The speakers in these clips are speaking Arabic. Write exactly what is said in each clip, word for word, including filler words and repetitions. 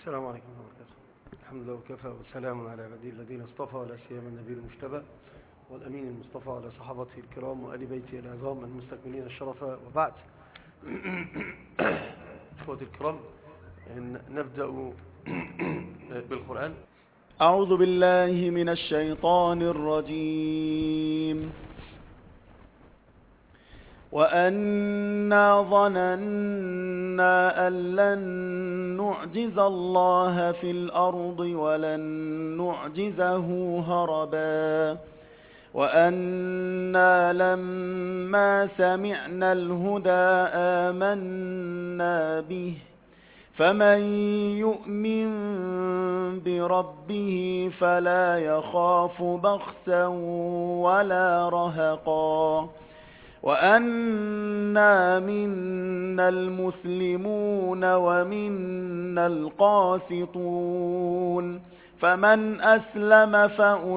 السلام عليكم ورحمة الله وبركاته. الحمد لله وكفى وسلام على عباده الذين اصطفى، ولا سيما النبي المجتبى والأمين المصطفى على صحابته الكرام وآل بيته العظام المستكملين الشرفاء، وبعد. إخوتي الكرام، نبدأ بالقرآن. أعوذ بالله من الشيطان الرجيم. وأنا ظننا أن لن نعجز الله في الأرض ولن نعجزه هربا وأنا لما سمعنا الهدى آمنا به فمن يؤمن بربه فلا يخاف بخسا ولا رهقا وأنا منا المسلمون ومنا القاسطون فمن أسلم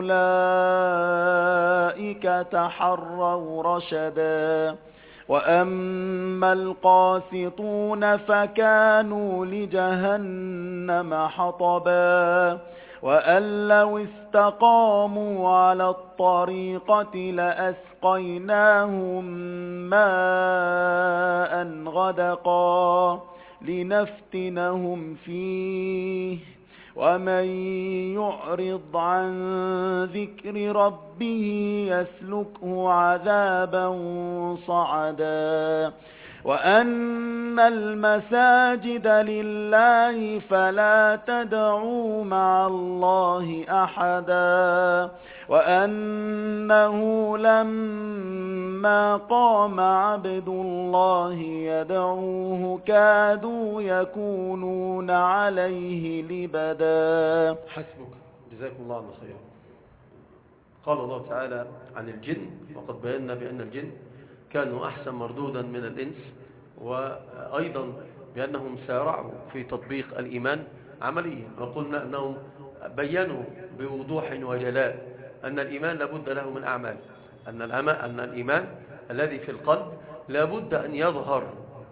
فأولئك تحروا رشدا وأما القاسطون فكانوا لجهنم حطبا وأن لو استقاموا على الطريقة لأسقيناهم ماء غدقا لنفتنهم فيه ومن يعرض عن ذكر ربه يسلكه عذابا صعدا وأن المساجد لله فلا تدعوا مع الله أحدا وأنه لما قام عبد الله يدعوه كادوا يكونون عليه لبدا. حسبك، جزاكم الله عنا خيرا. قال الله تعالى عن الجن: وقد بينا بأن الجن كانوا أحسن مردودا من الإنس، وأيضا بأنهم سارعوا في تطبيق الإيمان عمليا، وقلنا أنهم بيّنوا بوضوح وجلاء أن الإيمان لابد له من أعمال، أن أن الإيمان الذي في القلب لابد أن يظهر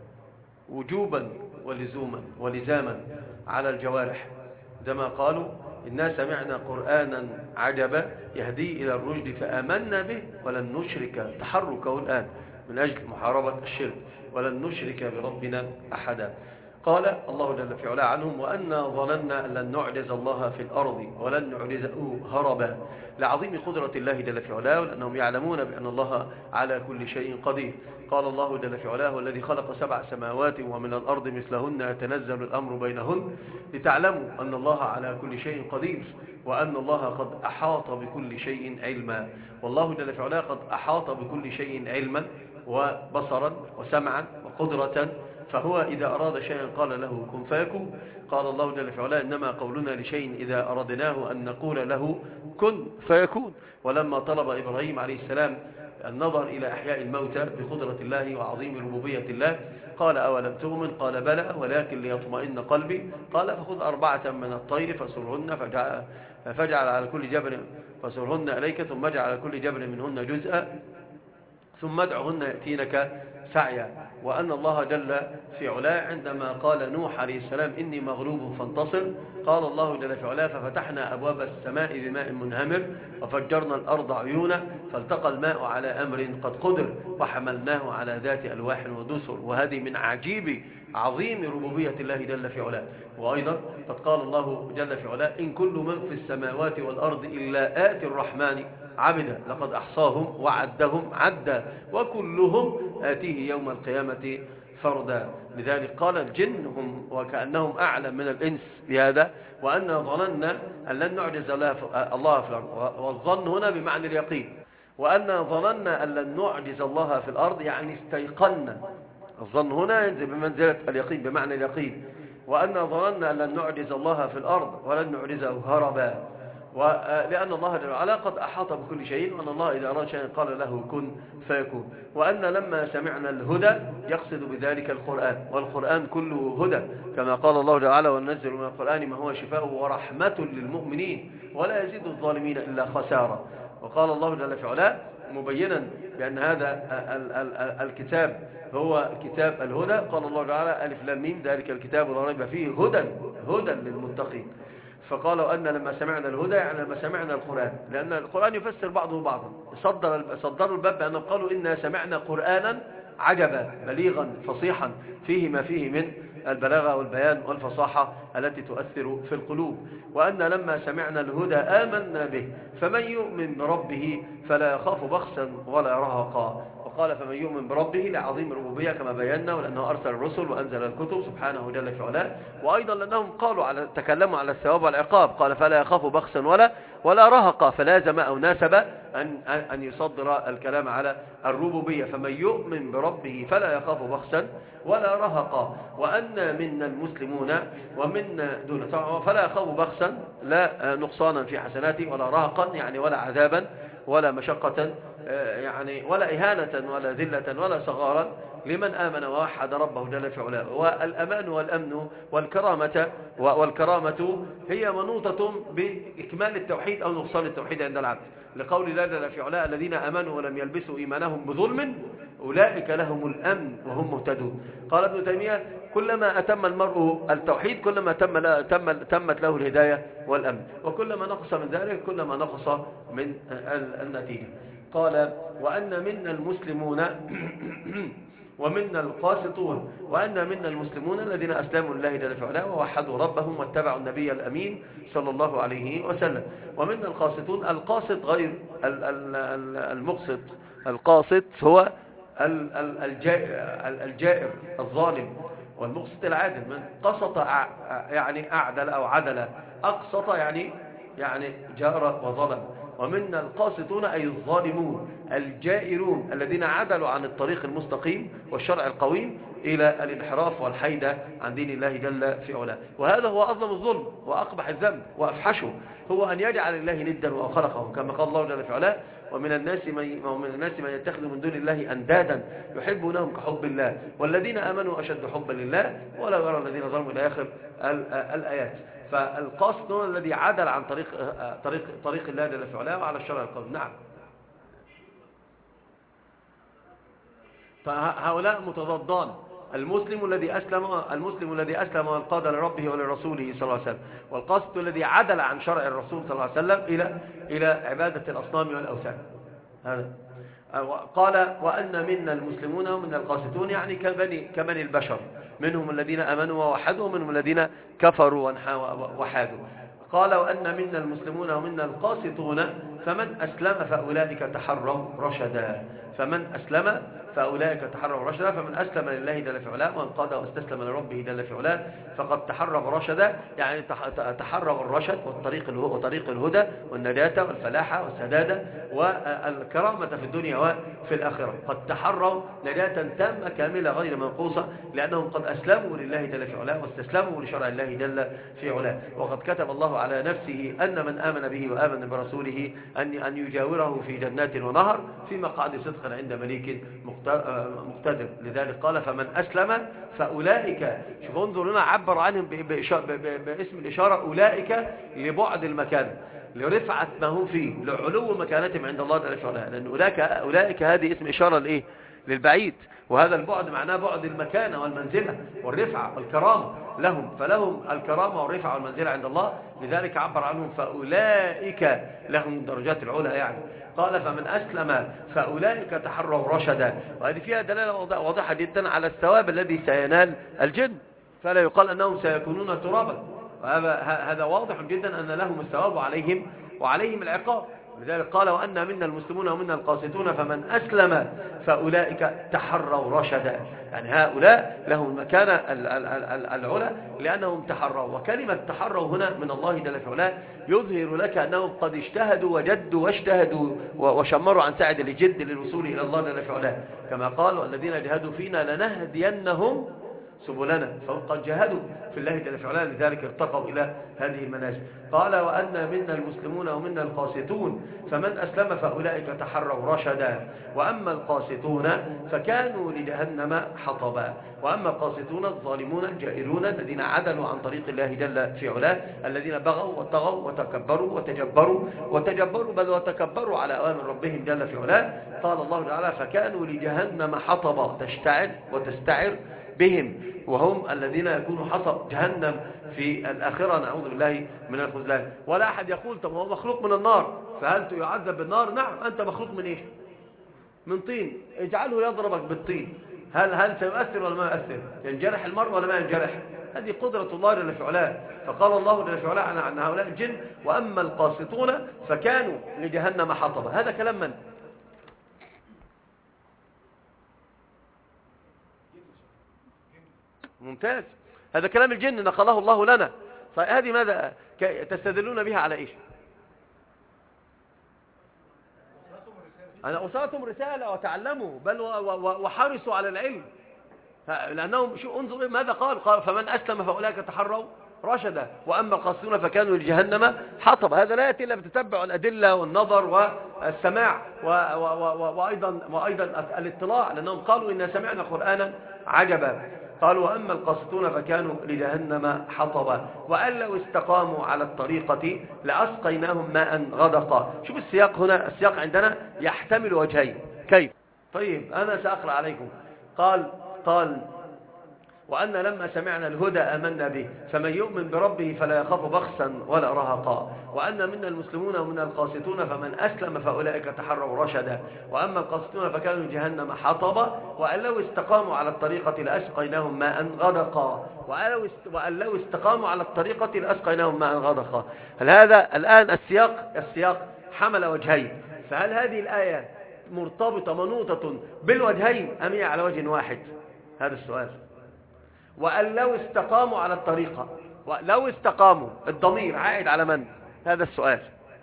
وجوبا ولزوما ولزاما على الجوارح، كما قالوا: إنا سمعنا قرآنا عجبا يهدي إلى الرشد فآمنا به ولن نشرك، تحركه الآن من أجل محاربة الشرك، ولن نشرك بربنا أحدا. قال الله جل في علاه عنهم: وأنا ظننا أن لن نعجز الله في الأرض ولن نعجزه هربا، لعظيم قدرة الله جل في علاه، ولأنهم يعلمون بأن الله على كل شيء قدير. قال الله جل في علاه: والذي خلق سبع سماوات ومن الأرض مثلهن يتنزل الأمر بينهن لتعلموا أن الله على كل شيء قدير وأن الله قد أحاط بكل شيء علما. والله جل في علاه قد أحاط بكل شيء علما وبصرا وسمعا وقدرة، فهو إذا أراد شيئا قال له كن فيكون. قال الله جل في علاه: إنما قولنا لشيء إذا أردناه أن نقول له كن فيكون. ولما طلب إبراهيم عليه السلام النظر إلى أحياء الموتى بقدرة الله وعظيم ربوبية الله قال: أولم تؤمن؟ قال: بلى ولكن ليطمئن قلبي. قال: فخذ أربعة من الطير فسرهن فجعل, فجعل على كل جبل فسرهن إليك ثم اجعل على كل جبل منهن جزءا ثم ادعهن يأتينك سعيا. وأن الله جل في علاه عندما قال نوح عليه السلام: إني مغلوب فانتصر، قال الله جل في علاه: ففتحنا أبواب السماء بماء منهمر وفجرنا الأرض عيونا فالتقى الماء على أمر قد قدر وحملناه على ذات ألواح ودسر. وهذه من عجيب عظيم ربوبية الله جل في علاه. وأيضا قد قال الله جل في علاه: إن كل من في السماوات والأرض إلا آتي الرحمن عبدا لقد أحصاهم وعدهم عدا وكلهم آتيه يوم القيامة فردا. لذلك قال الجن هم وكأنهم أعلم من الإنس بهذا: وأنا ظننا أن لن نعجز الله في الأرض. والظن هنا بمعنى اليقين. وأنا ظننا أن لن نعجز الله في الأرض يعني استيقنا. الظن هنا ينزل بمنزلة اليقين بمعنى اليقين. وأنا ظننا أن لن نعجز الله في الأرض ولن نعجزه هربا، ولأن الله جل وعلا قد أحاط بكل شيء، وأن الله إذا أراد شيئا قال له كن فيكون. وأن لما سمعنا الهدى يقصد بذلك القرآن، والقرآن كله هدى، كما قال الله جل وعلا: وننزل من القرآن ما هو شفاء ورحمة للمؤمنين ولا يزيد الظالمين إلا خسارة. وقال الله جل في علاه: مبينا بأن هذا ال ال ال الكتاب هو كتاب الهدى. قال الله تعالى ألف لام ميم ذلك الكتاب لا ريب فيه هدى هدى للمتقين. فقالوا أن لما سمعنا الهدى يعني لما سمعنا القرآن، لأن القرآن يفسر بعضه بعضا. صدر صدروا الباب بأنهم قالوا إنا سمعنا قرآنا عجبا بليغا فصيحا فيه ما فيه من البلاغة والبيان والفصاحة التي تؤثر في القلوب. وأن لما سمعنا الهدى آمنا به فمن يؤمن بربه فلا يخاف بخسا ولا رهقا. وقال فمن يؤمن بربه لعظيم الربوبية كما بينا، ولأنه أرسل الرسل وأنزل الكتب سبحانه جل في علاه. وأيضا لأنهم قالوا على تكلموا على الثواب والعقاب، قال فلا يخاف بخسا ولا ولا رهقا، فلازم أو ناسب أن أن يصدر الكلام على الربوبية. فمن يؤمن بربه فلا يخاف بخسا ولا رهقا. وأن منا المسلمون ومنا دون، فلا يخاف بخسا لا نقصانا في حسناته ولا رهقا يعني ولا عذابا ولا مشقة يعني ولا إهانة ولا ذلة ولا صغارا لمن آمن ووحد ربه جل في علاه. والأمان والأمن والكرامة والكرامة هي منوطة بإكمال التوحيد أو نقصان التوحيد عند العبد، لقول الله جل في علاه الذين آمنوا ولم يلبسوا إيمانهم بظلم أولئك لهم الأمن وهم مهتدون. قال ابن تيمية كلما أتم المرء التوحيد كلما تم تم تمت له الهداية والأمن، وكلما نقص من ذلك كلما نقص من النتيجة. قال وأن منا المسلمون ومنا القاسطون، وأن منا المسلمون الذين أسلموا لله جل في علاه ووحدوا ربهم واتبعوا النبي الأمين صلى الله عليه وسلم. ومنا القاسطون، القاسط غير المقسط، القاسط هو الجائر الظالم، والمقسط العادل. من قسط يعني أعدل أو عدل، أقسط يعني يعني جار وظلم. ومنا القاسطون أي الظالمون الجائرون الذين عدلوا عن الطريق المستقيم والشرع القويم إلى الانحراف والحيدة عن دين الله جل في علاه. وهذا هو أظلم الظلم وأقبح الذنب وأفحشه، هو أن يجعل الله ندا وخلقه، كما قال الله جل في علاه ومن الناس من ومن الناس من يتخذ من دون الله أندادا يحبونهم كحب الله والذين آمنوا أشد حبا لله ولا يرى الذين ظلموا إلى آخر الآيات. فالقاسط هو الذي عدل عن طريق طريق طريق الله جل في علاه وعلى الشرع القويم. نعم، فهؤلاء متضادان، المسلم الذي أسلم المسلم الذي أسلم وانقاد لربه ولرسوله صلى الله عليه وسلم، والقاسط الذي عدل عن شرع الرسول صلى الله عليه وسلم إلى إلى عبادة الأصنام والأوثان. هذا قال وأن منا المسلمون ومنا القاسطون يعني كبني كبني البشر، منهم الذين آمنوا ووحدوا ومنهم الذين كفروا وحادوا. قال وأن منا المسلمون ومنا القاسطون فمن أسلم فأولئك تحروا رشدا. فمن أسلم فأولئك تحروا رشدا، فمن أسلم لله جل في علاه وانقاد واستسلم لربه جل في علاه فقد تحروا رشدا، يعني تحروا الرشد والطريق وطريق الهدى والنجاة والفلاحة والسدادة والكرامة في الدنيا وفي الآخرة. قد تحروا نجاة تامة كاملة غير منقوصة، لأنهم قد أسلموا لله جل في علاه واستسلموا لشرع الله جل في علاه. وقد كتب الله على نفسه أن من آمن به وآمن برسوله أن أن يجاوره في جنات ونهر في مقعد صدق عند مليك مقتدر. لذلك قال فمن أسلم فأولئك، شوف انظر هنا عبر عنهم باسم الإشارة أولئك لبعد المكان، لرفعة ما هم فيه، لعلو مكانتهم عند الله جل وعلا، لأن أولئك أولئك هذه اسم إشارة لإيه؟ للبعيد، وهذا البعد معناه بعد المكانة والمنزلة والرفعة والكرامة لهم، فلهم الكرامة والرفعة والمنزلة عند الله، لذلك عبر عنهم فأولئك لهم درجات العلى. يعني قال فمن أسلم فأولئك تحروا رشدا، وهذه فيها دلالة واضحة جدا على الثواب الذي سينال الجن، فلا يقال أنهم سيكونون ترابا، وهذا هذا واضح جدا أن لهم الثواب وعليهم وعليهم العقاب. لذلك قال وأن منا المسلمون ومنا القاسطون فمن أسلم فأولئك تحروا رشدا، يعني هؤلاء لهم المكانة العلى لأنهم تحروا. وكلمة تحروا هنا من الله جل في علاه يظهر لك أنهم قد اجتهدوا وجدوا واجتهدوا وشمروا عن سعد الجد للوصول إلى الله جل في علاه، كما قال والذين جهدوا فينا لنهدينهم سبلنا، فقد جاهدوا في الله جل وعلا، لذلك ارتقوا إلى هذه المنازل. قال وأن منا المسلمون ومنا القاسطون فمن أسلم فأولئك تحروا رشدا، وأما القاسطون فكانوا لجهنم حطبا. وأما القاسطون الظالمون الجائرون الذين عدلوا عن طريق الله جل في علاه، الذين بغوا وطغوا وتكبروا وتجبروا وتجبروا بل وتكبروا على أوامر ربهم جل في علاه، قال الله تعالى فكانوا لجهنم حطبا، تشتعل وتستعر بهم، وهم الذين يكونوا حطب جهنم في الآخرة، نعوذ بالله من الخذلان. ولا أحد يقول طب هو مخلوق من النار فهل يعذب بالنار؟ نعم، أنت مخلوق من إيه؟ من طين، اجعله يضربك بالطين، هل هل سيؤثر ولا ما يؤثر؟ ينجرح المرء ولا ما ينجرح؟ هذه قدرة الله جل في علاه. فقال الله جل في علاه عن هؤلاء الجن وأما القاسطون فكانوا لجهنم حطبا. هذا كلام من؟ ممتاز، هذا كلام الجن نقله الله لنا. فهذه ماذا تستدلون بها على إيش؟ أنا أوصلتهم رسالة وتعلموا بل وحرصوا على العلم، لأنهم شو انظروا ماذا قال؟ قال فمن أسلم فأولئك تحروا رشدا، وأما القاسطون فكانوا لجهنم حطب. هذا لا يأتي إلا بتتبع الأدلة والنظر والسماع وأيضا وأيضا الاطلاع، لأنهم قالوا إن سمعنا قرآنا عجبا. قالوا وأما القاسطون فكانوا لجهنم حطبا وأن لو استقاموا على الطريقة لأسقيناهم ماء غدقا. شوف السياق هنا، السياق عندنا يحتمل وجهين. كيف؟ طيب أنا سأقرأ عليكم. قال قال وأن لما سمعنا الهدى آمنا به فمن يؤمن بربه فلا يخاف بخسا ولا رهقا. وأن منا المسلمون ومنا القاسطون فمن أسلم فأولئك تحروا رشدا. وأما القاسطون فكانوا جهنم حطبا وأن لو استقاموا على الطريقة لأسقيناهم ماء غدقا. وأن لو استقاموا على الطريقة لأسقيناهم ماء غدقا. هل هذا الآن السياق السياق حمل وجهين، فهل هذه الآية مرتبطة منوطة بالوجهين أم هي على وجه واحد؟ هذا السؤال. وأن لو استقاموا على الطريقة، لو استقاموا الضمير عائد على من؟ هذا السؤال.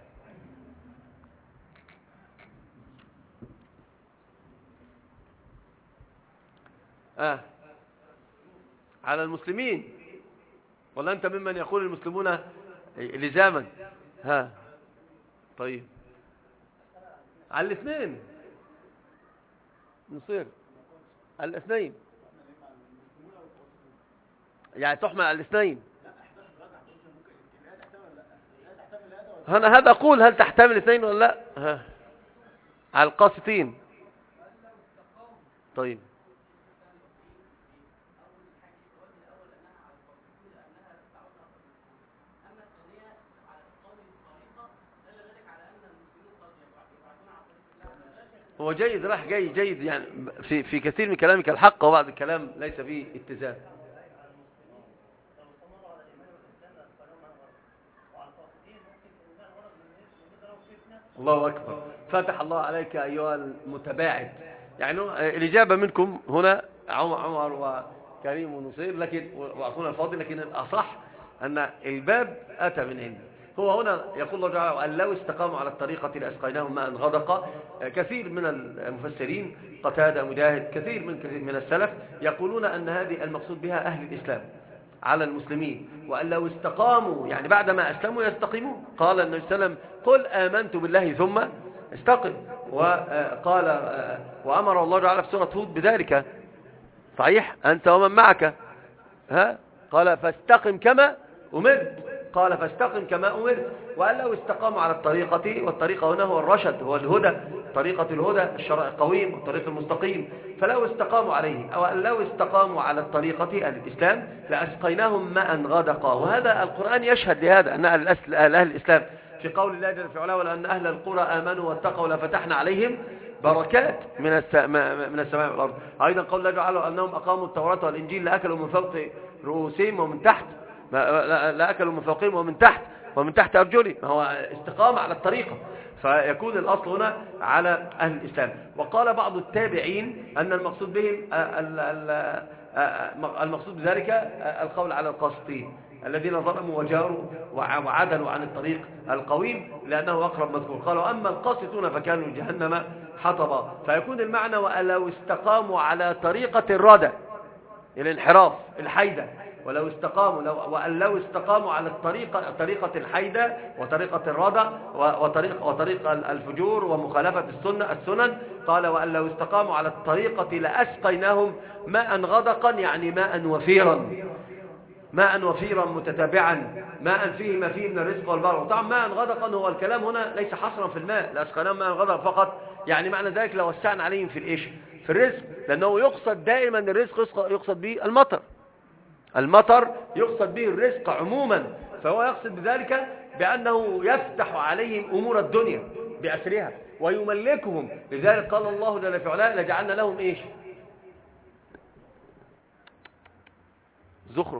آه. على المسلمين ولا أنت ممن يقول المسلمون لزاما؟ ها طيب على الاثنين نصير على الاثنين، يعني تحمل على الاثنين. أنا هذا أقول هل تحتمل الاثنين ولا لا؟ ها على القاسطين. طيب هو جيد، راح جاي جيد، يعني في في كثير من كلامك الحق وبعض الكلام ليس فيه اتزان. الله أكبر، فتح الله عليك أيها المتباعد. يعني الإجابة منكم هنا عمر وكريم ونصير، لكن وأخونا الفاضل، لكن الأصح أن الباب أتى من عندي. هو هنا يقول الله تعالى أن لو استقاموا على الطريقة لأسقيناهم ماء غدقا. كثير من المفسرين قتادة مجاهد كثير من كثير من السلف يقولون أن هذه المقصود بها أهل الإسلام على المسلمين، وأن لو استقاموا يعني بعدما أسلموا يستقيمون. قال النبي صلى الله عليه وسلم قل آمنت بالله ثم استقم، وقال وأمر الله تعالى في سورة هود بذلك صحيح أنت ومن معك. ها قال فاستقم كما أمرت، قال فاستقم كما أمرت. وأن لو استقاموا على الطريقة، والطريقة هنا هو الرشد، هو الهدى، طريقة الهدى الشرع القويم والطريق المستقيم. فلو استقاموا عليه أو أن لو استقاموا على الطريقة أهل الإسلام لأسقيناهم ماء غدقا. وهذا القرآن يشهد لهذا أن أهل, أهل الإسلام في قول الله جل في علاه ولأن أهل القرى آمنوا واتقوا لفتحنا عليهم بركات من من السماء والأرض. أيضا قول الله تعالى أنهم أقاموا التوراة والإنجيل لأكلوا من فوق رؤوسهم ومن تحت، لا أكلوا من فوقهم ومن تحت ومن تحت أرجلهم. هو استقامة على الطريقة، فيكون الأصل هنا على أهل الإسلام. وقال بعض التابعين أن المقصود بهم المقصود بذلك القول على القاسطين الذين ظلموا وجاروا وعدلوا عن الطريق القويم، لأنه أقرب مذكور. قالوا أما القاسطون فكانوا جهنم حطبا. فيكون المعنى ولو استقاموا على طريقة الردى، الانحراف، الحيدة. ولو استقاموا لو وأن لو استقاموا على الطريقة طريقة الحيدة وطريقة الردى وطريق وطريق الفجور ومخالفة السنة السنن، قال وأن لو استقاموا على الطريقة لأسقيناهم ماء غدقا، يعني ماء وفيرا، ماء وفيرا متتابعا، ماء فيه ما فيه من الرزق والبركة. وطبعا ماء غدقا هو الكلام هنا ليس حصرا في الماء، لأسقيناهم ماء غدقا فقط، يعني معنى ذلك لو وسعنا عليهم في الايش، في الرزق، لأنه يقصد دائما الرزق يقصد به المطر، المطر يقصد به الرزق عموما، فهو يقصد بذلك بأنه يفتح عليهم أمور الدنيا بأسرها ويملكهم. لذلك قال الله جل في علاه لجعلنا لهم ايش، زخرف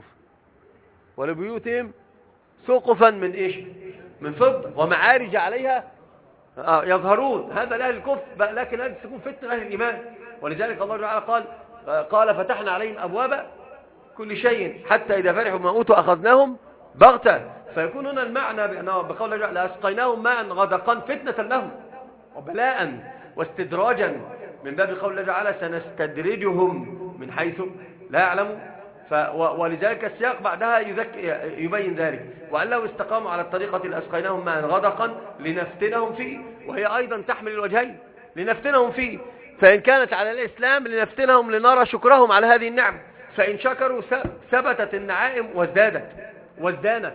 ولبيوتهم سقفا من ايش، من فضة ومعارج عليها آه يظهرون. هذا لأهل الكفر، لكن هذه تكون فتنة أهل الإيمان. ولذلك الله تعالى قال قال فتحنا عليهم أبواب كل شيء حتى إذا فرحوا بما أوتوا أخذناهم بغتة. فيكون هنا المعنى بأنه بقول الله لأسقيناهم ماء غدقا فتنة لهم وبلاء واستدراجا، من باب قول الله تعالى سنستدرجهم من حيث لا يعلمون. ولذلك السياق بعدها يبين ذلك، وأن لو استقاموا على الطريقة لأسقيناهم ماء غدقا لنفتنهم فيه، وهي أيضا تحمل الوجهين، لنفتنهم فيه، فإن كانت على الإسلام لنفتنهم لنرى شكرهم على هذه النعم، فإن شكروا ثبتت النعائم وازدادت وازدانت،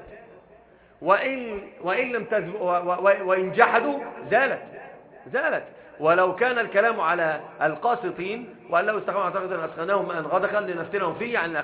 وإن, وإن, لم تزب وإن جحدوا زالت زالت. ولو كان الكلام على القاسطين وأن لو استقاموا على طريقة لأسقيناهم ماء غدقا لنفتنهم فيه، يعني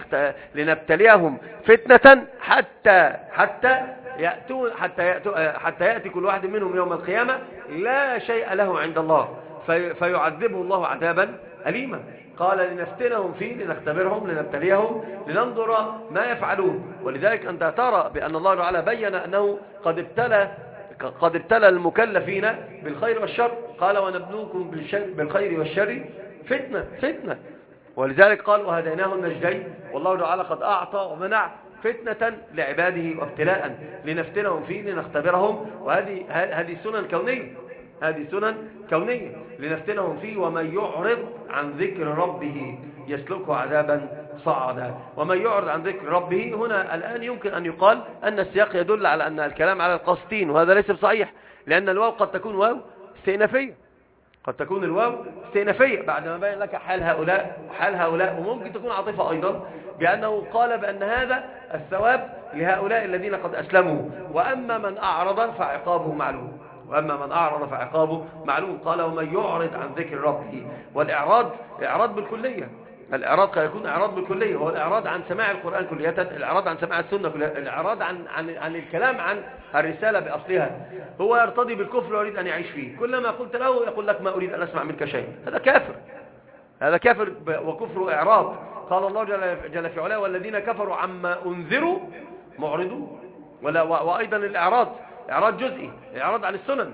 لنبتليهم فتنة حتى حتى يأتون حتى يأتوا حتى يأتي كل واحد منهم يوم القيامة لا شيء له عند الله في فيعذبه الله عذابا أليما. قال لنفتنهم فيه، لنختبرهم، لنبتليهم، لننظر ما يفعلون. ولذلك أنت ترى بأن الله تعالى بين أنه قد ابتلى قد ابتلى المكلفين بالخير والشر، قال ونبلوكم بالخير والشر فتنة فتنة. ولذلك قال وهديناه النجدين، والله تعالى قد أعطى ومنع فتنة لعباده وابتلاء لنفتنهم فيه لنختبرهم. وهذه هذه سنن كونية، هذه سنن كونية لنفتنهم فيه. ومن يعرض عن ذكر ربه يسلكه عذابا صعدا. ومن يعرض عن ذكر ربه، هنا الآن يمكن أن يقال أن السياق يدل على أن الكلام على القاسطين، وهذا ليس بصحيح، لأن الواو قد تكون واو استئنافية، قد تكون الواو استئنافية بعد ما بين لك حال هؤلاء وحال هؤلاء، وممكن تكون عاطفة أيضا، بأنه قال بأن هذا الثواب لهؤلاء الذين قد أسلموا، وأما من أعرض فعقابه معلوم، وأما من أعرض فعقابه معلوم. قال ومن يعرض عن ذكر ربه، والإعراض إعراض بالكلية، الإعراض قد يكون إعراض بالكلية، هو الإعراض عن سماع القرآن كلية، الإعراض عن سماع السنة كلية، الإعراض عن عن عن الكلام عن الرسالة بأصلها. هو يرتضي بالكفر ويريد أن يعيش فيه، كلما قلت له يقول لك ما أريد أن أسمع منك شيء. هذا كافر، هذا كافر وكفر إعراض. قال الله جل, جل في علاه والذين كفروا عما أنذروا معرضون. وأيضا الإعراض إعراض جزئي، إعراض عن السنن،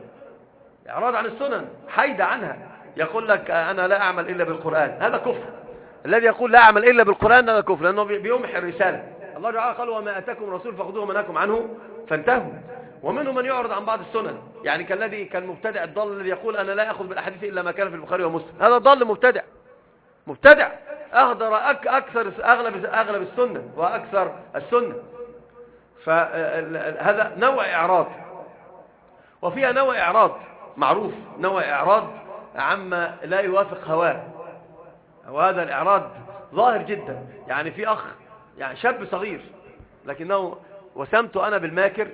إعراض عن السنن، حيد عنها، يقول لك أنا لا أعمل إلا بالقرآن، هذا كفر. الذي يقول لا أعمل إلا بالقرآن هذا كفر، لأنه بيمحي الرسالة. الله تعالى قال وما أتاكم رسول فخذوه منكم عنه فانتهوا. ومنهم من يعرض عن بعض السنن، يعني كالذي كان مبتدع الضال الذي يقول أنا لا أخذ بالأحاديث إلا ما كان في البخاري ومسلم، هذا ضال مبتدع مبتدع أهدر أك أكثر أغلب أغلب السنة وأكثر السنة. فهذا نوع إعراض، وفيها نوع إعراض معروف، نوع إعراض عما لا يوافق هواه، وهذا الإعراض ظاهر جدا. يعني في أخ يعني شاب صغير لكنه وسمت أنا بالماكر،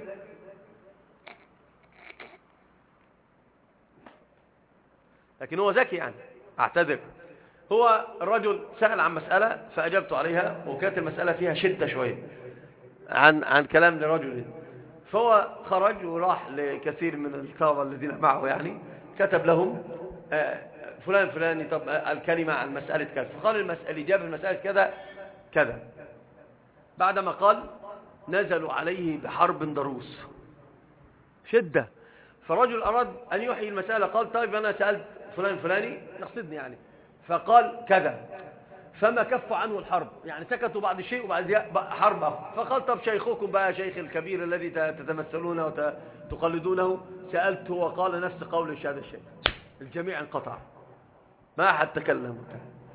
لكن هو ذكي، يعني أعتذر. هو الرجل سأل عن مسألة فأجبت عليها، وكانت المسألة فيها شدة شوية عن عن كلام لرجل، فهو خرج وراح لكثير من الطلبة الذين معه، يعني كتب لهم فلان فلاني طب الكلمة عن مسألة كذا، فقال المسألة الإجابة المسألة كذا كذا. بعدما قال نزلوا عليه بحرب ضروس شدة، فرجل أراد أن يحيي المسألة، قال طيب أنا سألت فلان فلاني يقصدني يعني، فقال كذا، فما كف عنه الحرب، يعني سكتوا بعد شيء وبعد حرب أخر. فقال طب شيخكم بقى شيخ الكبير الذي تتمثلونه وتقلدونه، سألته وقال نفس قول هذا الشيء. الجميع انقطع، ما أحد تكلم.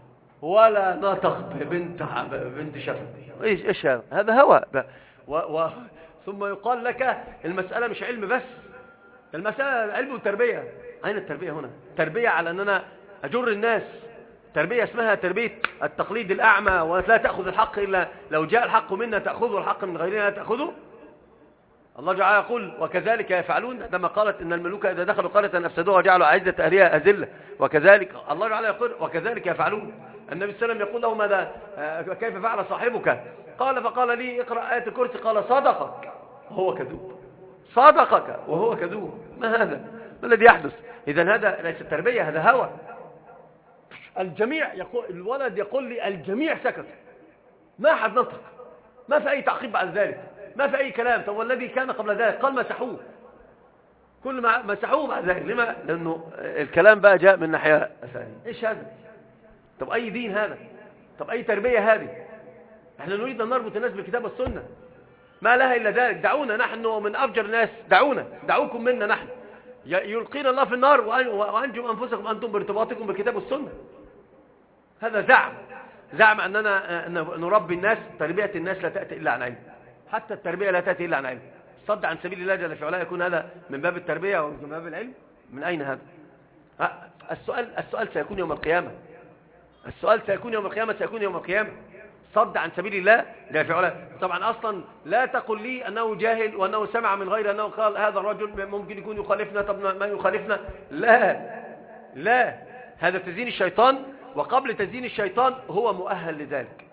ولا نطق ببنت بنت شفا. ايش ايش هذا؟ هذا هوى. و... و... ثم يقال لك المسألة مش علم بس، المسألة علم وتربية. أين التربية هنا؟ تربية على أننا أجر الناس، تربية اسمها تربية التقليد الأعمى، ولا تأخذ الحق إلا لو جاء الحق منا تأخذه، الحق من غيرنا لا تأخذه. الله جعل يقول وكذلك يفعلون، عندما قالت إن الملوك إذا دخلوا قرية أفسدوها وجعلوا أعزة أهلها أذلة، وكذلك الله جعل يقول وكذلك يفعلون. النبي صلى الله عليه وسلم يقول له ماذا كيف فعل صاحبك؟ قال فقال لي اقرأ آية الكرسي، قال صدقك وهو كذوب، صدقك وهو كذوب. ما هذا؟ ما الذي يحدث؟ إذن هذا ليس تربية، هذا هوى. الجميع يقول، الولد يقول لي الجميع سكت، ما أحد نطق، ما في أي تعقيب بعد ذلك، ما في أي كلام. طب والذي كان قبل ذلك قال مسحوه، كل ما مسحوه بعد ذلك. لما؟ لأنه الكلام بقى جاء من ناحية ثانية. إيش هذا؟ طب أي دين هذا؟ طب أي تربية هذه؟ احنا نريد أن نربط الناس بالكتاب والسنة، ما لها إلا ذلك. دعونا نحن من أفجر الناس، دعونا دعوكم منا نحن، يلقينا الله في النار وأنجم أنفسكم أنتم بارتباطكم بالكتاب والسنة. هذا زعم، زعم أننا نربي الناس. تربية الناس لا تأتي إلا عن علم، حتى التربية لا تأتي إلا عن علم. صد عن سبيل الله جل في علاه يكون هذا من باب التربية ومن باب العلم؟ من أين هذا؟ السؤال السؤال سيكون يوم القيامة، السؤال سيكون يوم القيامة، سيكون يوم القيامة. صد عن سبيل الله جل في علاه. طبعا أصلا لا تقل لي أنه جاهل وأنه سمع من غير أنه قال هذا الرجل ممكن يكون يخالفنا. طب ما يخالفنا؟ لا لا، هذا تزيين الشيطان، وقبل تزيين الشيطان هو مؤهل لذلك،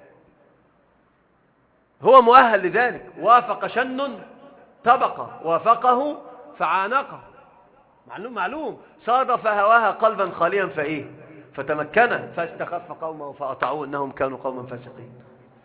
هو مؤهل لذلك. وافق شن طبقه، وافقه فعانقه. معلوم معلوم. صادف هواها قلبا خاليا فايه فتمكن فاستخف قومه فأطاعوه انهم كانوا قوما فاسقين.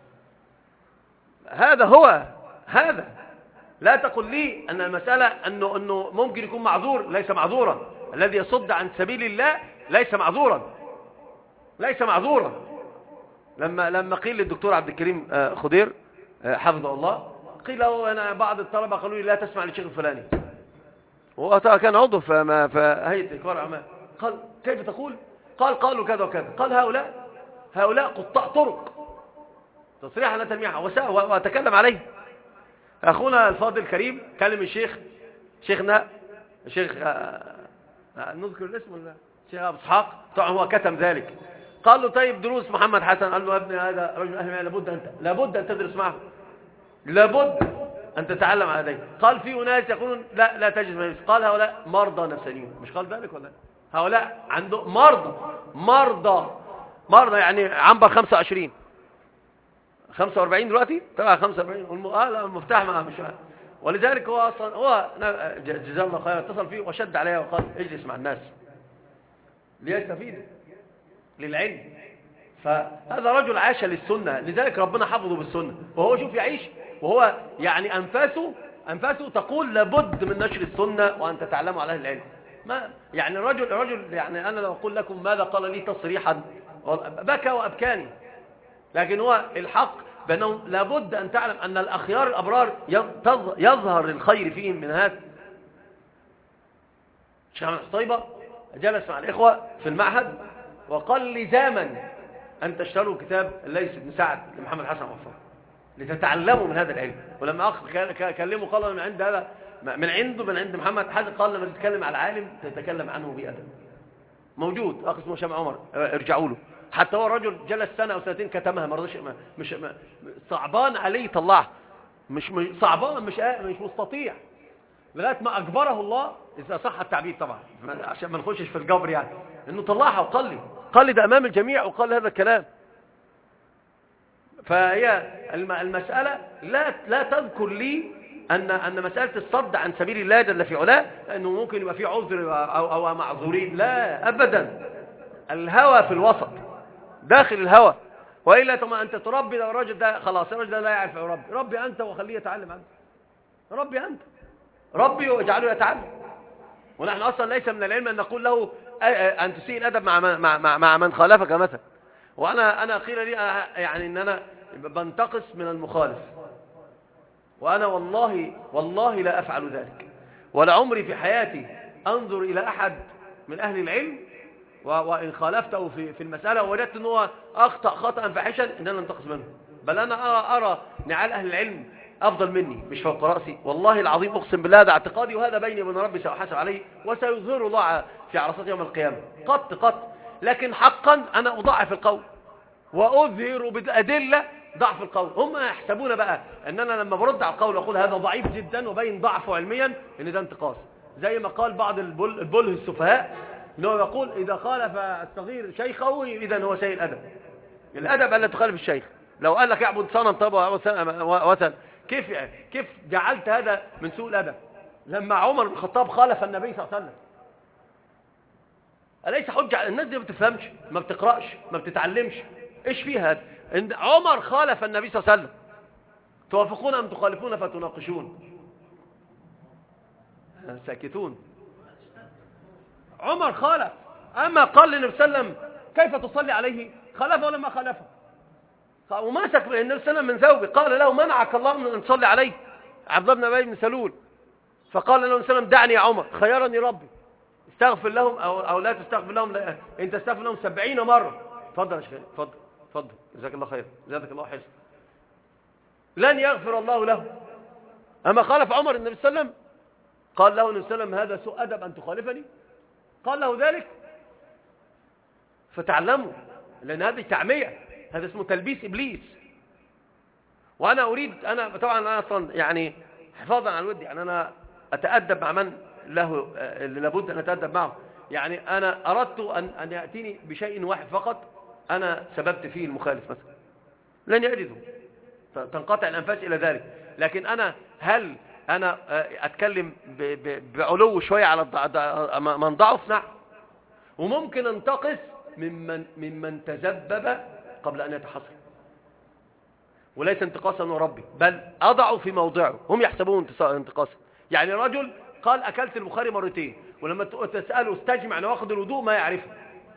هذا هو هذا. لا تقل لي ان المسألة انه انه ممكن يكون معذور، ليس معذورا. الذي يصد عن سبيل الله ليس معذورا، ليس معذورا. لما لما قيل للدكتور عبد الكريم خضير حفظه الله، قيل له انا بعض الطلبه قالوا لي لا تسمع للشيخ الفلاني، وهو كان عضو في هيئه كبار الاعمال. قال كيف تقول؟ قال قالوا كذا وكذا. قال هؤلاء هؤلاء قطاع طرق، تصريحا لا تلميحا، واتكلم عليه. اخونا الفاضل الكريم كلم الشيخ شيخنا الشيخ نذكر الاسم ولا الشيخ ابو اسحاق، طبعا هو كتم ذلك. قال له طيب دروس محمد حسن؟ قال له يا ابني هذا رجل اهل، لابد انت لابد ان تدرس معه، لابد ان تتعلم على يديه. قال في اناس يقولون لا لا تجلس مجلس. قال هؤلاء مرضى نفسانيون، مش قال ذلك ولا؟ هؤلاء عندهم مرضى مرضى مرضى يعني عنبر خمسة وعشرين خمسة وأربعين دلوقتي، طبعا خمسة وأربعين والم... آه لا المفتاح معه مش معه. ولذلك هو اصلا هو جزاه الله خير اتصل فيه وشد عليه وقال اجلس مع الناس ليستفيد للعلم. فهذا رجل عاش للسنة، لذلك ربنا حفظه بالسنة، وهو شوف يعيش وهو يعني أنفاسه أنفاسه تقول لابد من نشر السنة وأن تتعلموا على أهل العلم. ما يعني الرجل الرجل يعني أنا لو أقول لكم ماذا قال لي تصريحا بكى وأبكاني، لكن هو الحق بأنه لابد أن تعلم أن الأخيار الأبرار يظهر الخير فيهم من هذا. الشيخ محمد حطيبة جلس مع الإخوة في المعهد وقال لزاما أن تشتروا كتاب الليث بن سعد لمحمد حسن غفار لتتعلموا من هذا العلم. ولما أخ كلمه قال من عند هذا من عنده من عند محمد حسن، قال لما تتكلم على العالم تتكلم عنه بأدب. موجود أخ اسمه شامع عمر، ارجعوا له. حتى هو رجل جلس سنة أو سنتين كتمها، ما رضيش، مش صعبان عليه يطلعها، مش صعبان، مش مش مستطيع، لغايه ما اجبره الله، اذا صح التعبير طبعا عشان ما نخشش في الجبر، يعني انه طلعها وقال لي قال لي ده امام الجميع وقال هذا الكلام. فهي المساله لا لا تذكر لي ان ان مساله الصد عن سبيل الله جل في علاه انه ممكن يبقى في عذر او او معذورين، لا ابدا. الهوى في الوسط، داخل الهوى. والا طب انت تربي ده الراجل ده خلاص، الراجل ده لا يعرف يربي، ربي انت وخليه يتعلم عنك، ربي انت ربي واجعله يتعلم. ونحن اصلا ليس من العلم ان نقول له ان تسيء الادب مع مع مع, مع من خالفك مثلا. وانا انا قيل لي يعني ان انا بنتقص من المخالف، وانا والله والله لا افعل ذلك، ولا عمري في حياتي انظر الى احد من اهل العلم وإن خالفته في في المسألة ووجدت ان هو أخطأ خطأ فاحشا إن أنا انتقص منه، بل أنا أرى, أرى نعال أهل العلم أفضل مني مش فوق رأسي، والله العظيم أقسم بالله ده اعتقادي، وهذا بيني وبين ربي سأحاسب عليه وسيظهر الله في عرصات يوم القيامة قط قط. لكن حقا أنا أضعف القول وأظهر بالأدلة ضعف القول. هم يحسبون بقى أن أنا لما برد على القول أقول هذا ضعيف جدا وبين ضعفه علميا إن ده انتقاص، زي ما قال بعض البل البله السفهاء انه يقول إذا خالف الصغير شيخه إذا هو سيء الأدب. الأدب ألا تخالف الشيخ. لو قال لك اعبد صنم طب وثن، كيف كيف جعلت هذا من سوء الأدب؟ لما عمر بن الخطاب خالف النبي صلى الله عليه وسلم أليس حجة؟ الناس دي ما بتفهمش، ما بتقرأش، ما بتتعلمش. ايش فيها هذا؟ إن عمر خالف النبي صلى الله عليه وسلم، توافقون أم تخالفون فتناقشون؟ ساكتون. عمر خالف، أما قال للنبي صلى الله عليه وسلم كيف تصلي عليه؟ خالفه ولا ما خالفه؟ وماسك النبي صلى الله عليه وسلم من ثوبه، قال له منعك الله من أن تصلي عليه عبد الله بن أبي بن سلول، فقال له النبي صلى الله عليه وسلم دعني يا عمر، خيرني ربي استغفر لهم أو, أو لا تستغفر لهم، لا. أنت تستغفر لهم سبعين مرة. اتفضل يا شيخ، اتفضل اتفضل، جزاك الله خير، جزاك الله حسن. لن يغفر الله له. أما خالف عمر النبي صلى الله عليه وسلم، قال له النبي صلى الله عليه وسلم هذا سوء أدب أن تخالفني؟ قال له ذلك؟ فتعلموا، لأن هذه تعمية، هذا اسمه تلبيس إبليس. وأنا أريد، أنا طبعا أنا أصلا يعني حفاظا على الود، يعني أنا أتأدب مع من له اللي لابد أن أتأدب معه. يعني أنا أردت أن أن يأتيني بشيء واحد فقط أنا سببت فيه المخالف مثلا، لن يجده، تنقطع الأنفاس إلى ذلك. لكن أنا هل أنا أتكلم بعلو شوية على من ضعف؟ نعم. وممكن أنتقص ممن ممن تذبذب قبل أن يتحصل، وليس انتقاصا وربي، بل أضعوا في موضعه. هم يحسبون انتقاصا. يعني رجل قال أكلت البخاري مرتين، ولما تسأله استجمع نواقض الوضوء ما يعرفه،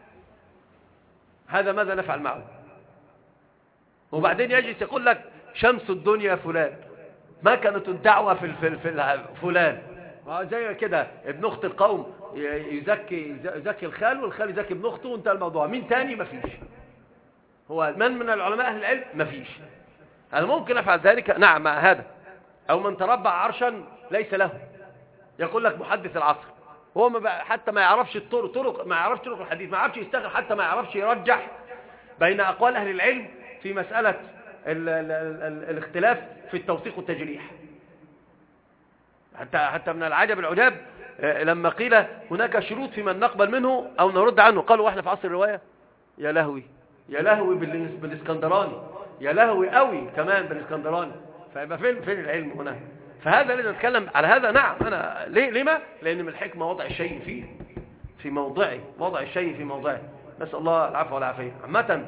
هذا ماذا نفعل معه؟ وبعدين يجلس يقول لك شمس الدنيا فلان، ما كانت الدعوة في في في فلان، زي كده ابن أخت القوم يزكي يزكي الخال والخال يزكي ابن أخته وانتهى الموضوع. مين تاني؟ مفيش. هو من من العلماء أهل العلم؟ مفيش. أنا ممكن أفعل ذلك، نعم، مع هذا. أو من تربع عرشا ليس له، يقول لك محدث العصر، هو ما حتى ما يعرفش الطرق طرق ما يعرفش طرق الحديث، ما يعرفش يستغل، حتى ما يعرفش يرجح بين أقوال أهل العلم في مسألة ال ال ال الاختلاف في التوثيق والتجريح. حتى حتى من العجب العجاب لما قيل هناك شروط في من نقبل منه أو نرد عنه، قالوا واحنا في عصر الرواية. يا لهوي يا لهوي بالاسكندراني، يا لهوي قوي كمان بالاسكندراني. فيبقى فين فين العلم هنا؟ فهذا لازم نتكلم على هذا. نعم، أنا ليه لما؟ لأن من الحكمة وضع الشيء فيه في موضعه، وضع الشيء في موضعه. نسأل الله العفو والعافية. عامة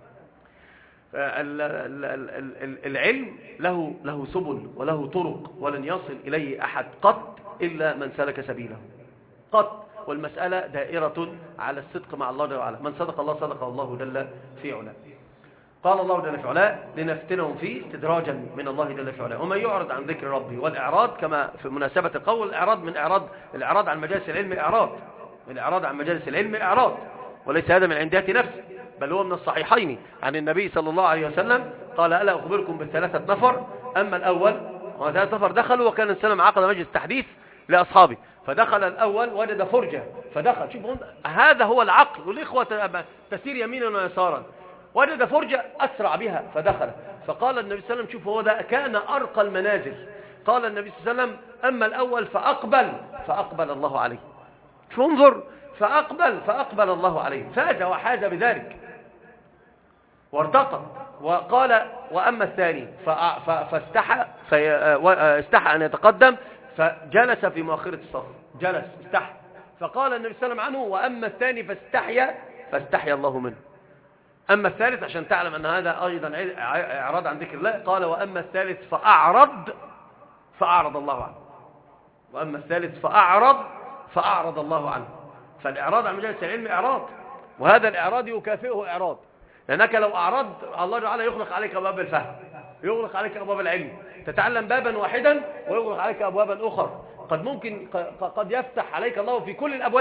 العلم له له سبل وله طرق، ولن يصل إليه أحد قط إلا من سلك سبيله قط. والمسألة دائرة على الصدق مع الله جل وعلا. من صدق الله صدق الله جل في علاه. قال الله جل في علاه لنفتنهم فيه استدراجا من الله جل في علاه. ومن يعرض عن ذكر ربه والإعراض، كما في مناسبة القول، الإعراض من إعراض الإعراض عن مجالس العلم إعراض الإعراض عن مجالس العلم إعراض، وليس هذا من عندية نفسه، بل هو من الصحيحين عن النبي صلى الله عليه وسلم قال ألا أخبركم بالثلاثة نفر؟ أما الأول، وثلاثة نفر دخلوا وكان السلام عقد مجلس تحديث لأصحابه، فدخل الأول وجد فرجة فدخل. شوفوا هذا هو العقل، والإخوة تسير يمينا ويسارا. وجد فرجة أسرع بها فدخل، فقال النبي صلى الله عليه وسلم شوف هو ده كان أرقى المنازل. قال النبي صلى الله عليه وسلم أما الأول فأقبل فأقبل الله عليه. فانظر، فأقبل فأقبل الله عليه، فاز وحاز بذلك وارتقى. وقال وأما الثاني فاستحى فاستحى أن يتقدم فجلس في مؤخرة الصف، جلس استحى. فقال النبي صلى الله عليه وسلم عنه وأما الثاني فاستحيا فاستحيا الله منه. أما الثالث عشان تعلم أن هذا أيضا إعراض عن ذكر الله، قال وأما الثالث فأعرض فأعرض الله عنه. وأما الثالث فأعرض فأعرض الله عنه. فالإعراض عن مجالس العلم إعراض، وهذا الإعراض يكافئه إعراض، لأنك لو أعرضت الله تعالى يغلق عليك أبواب الفهم، يغلق عليك أبواب العلم، تتعلم بابا واحدا ويغلق عليك أبوابا أخرى. قد ممكن قد يفتح عليك الله في كل الأبواب،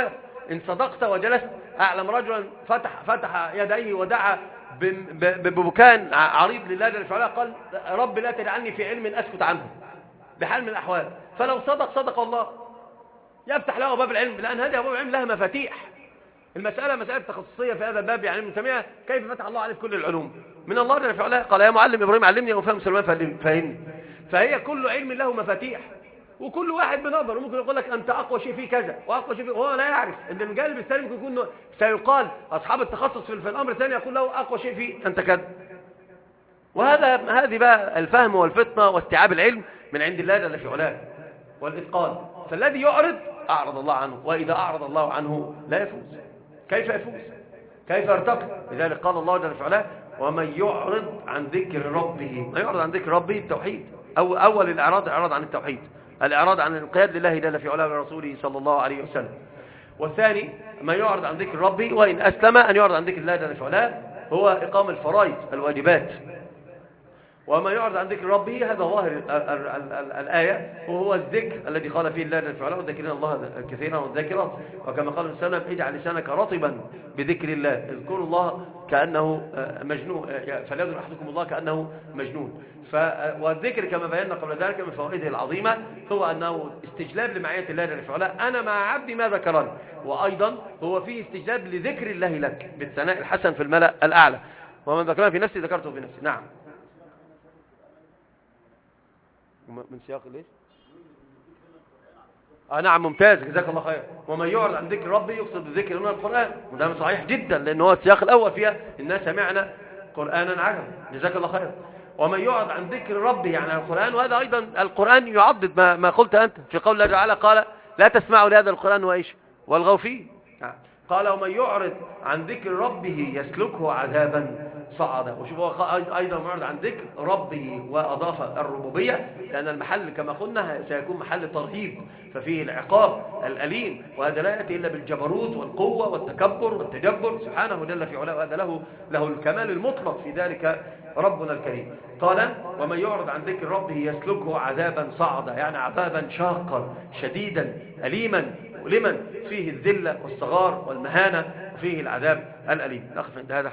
إن صدقت وجلست. أعلم رجلا فتح فتح يديه ودعا ببكاء عريض لله جل وعلا، قال رب لا تجعلني في علم أسكت عنه بحال من الأحوال. فلو صدق صدق الله، يفتح له باب العلم، لأن هذه أبواب العلم لها مفاتيح. المسألة مسألة تخصصية في هذا الباب، يعني ابن تيمية كيف فتح الله عليه في كل العلوم من الله جل وعلا. قال يا معلم إبراهيم علمني وفهم سليمان فهمني. فهي كل علم له مفاتيح، وكل واحد بنظره ممكن يقول لك أنت أقوى شيء فيه كذا وأقوى شيء فيه، وهو لا يعرف أن الجانب الثاني ممكن يكون سيقال أصحاب التخصص في الأمر الثاني يقول له أقوى شيء فيه أنت كذا. وهذا هذه بقى الفهم والفطنة واستيعاب العلم من عند الله جل في علاه والإتقان. فالذي يعرض أعرض الله عنه، وإذا أعرض الله عنه لا يفوز. كيف يفوز؟ كيف يرتقي؟ لذلك قال الله جل في علاه ومن يعرض عن ذكر ربه. ما يعرض عن ذكر ربه التوحيد، أو أول الإعراض الإعراض عن التوحيد، الإعراض عن الانقياد لله جل في علاه ورسوله صلى الله عليه وسلم. والثاني ما يعرض عن ذكر ربه وإن أسلم، أن يعرض عن ذكر الله جل في علاه هو إقام الفرائض الواجبات. وما يعرض عن ذكر ربه هذا ظاهر الآية، وهو الذكر الذي قال فيه الله جل في علاه والذاكرين الله كثيرا والذاكرات، وكما قال النبي صلى الله عليه وسلم اجعل لسانك رطبا بذكر الله، اذكروا الله كأنه مجنون، فليذكر أحدكم الله كأنه مجنون. والذكر كما بينا قبل ذلك من فوائده العظيمة هو أنه استجلاب لمعية الله جل في علاه، أنا مع عبدي ما ذكرني، وأيضا هو فيه استجلاب لذكر الله لك بالثناء الحسن في الملأ الأعلى، ومن ذكرنا في نفسي ذكرته في نفسي. نعم. من سياق ليش؟ آه نعم ممتاز جزاك الله خير. ومن يعرض عن ذكر ربه يقصد بالذكر هنا القرآن، وده صحيح جدا لأن هو السياق الأول فيها إنا سمعنا قرآنا عجبا. جزاك الله خير. ومن يعرض عن ذكر ربه يعني القرآن، وهذا أيضا القرآن يعضد ما, ما قلت أنت في قول الله تعالى قال لا تسمعوا لهذا القرآن وإيش والغوا فيه. قال ومن يعرض عن ذكر ربه يسلكه عذابا صعدا. وشوف هو أيضا معرض عن ذكر ربه وأضاف الربوبية، لأن المحل كما قلنا سيكون محل ترهيب، ففيه العقاب الأليم، وهذا لا يأتي إلا بالجبروت والقوة والتكبر والتجبر سبحانه جل في علاه، وهذا له له الكمال المطلق في ذلك ربنا الكريم. قال ومن يعرض عن ذكر ربه يسلكه عذابا صعدا، يعني عذابا شاقا شديدا أليما لمن فيه الذلة والصغار والمهانة وفيه العذاب الأليم. نقف عند هذا.